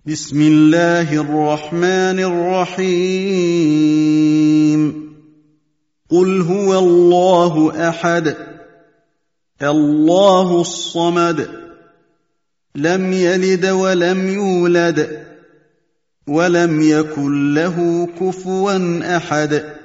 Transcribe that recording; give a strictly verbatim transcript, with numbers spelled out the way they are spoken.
بسم الله الرحمن الرحيم قل هو الله أحد الله الصمد لم يلد ولم يولد ولم يكن له كفوا أحد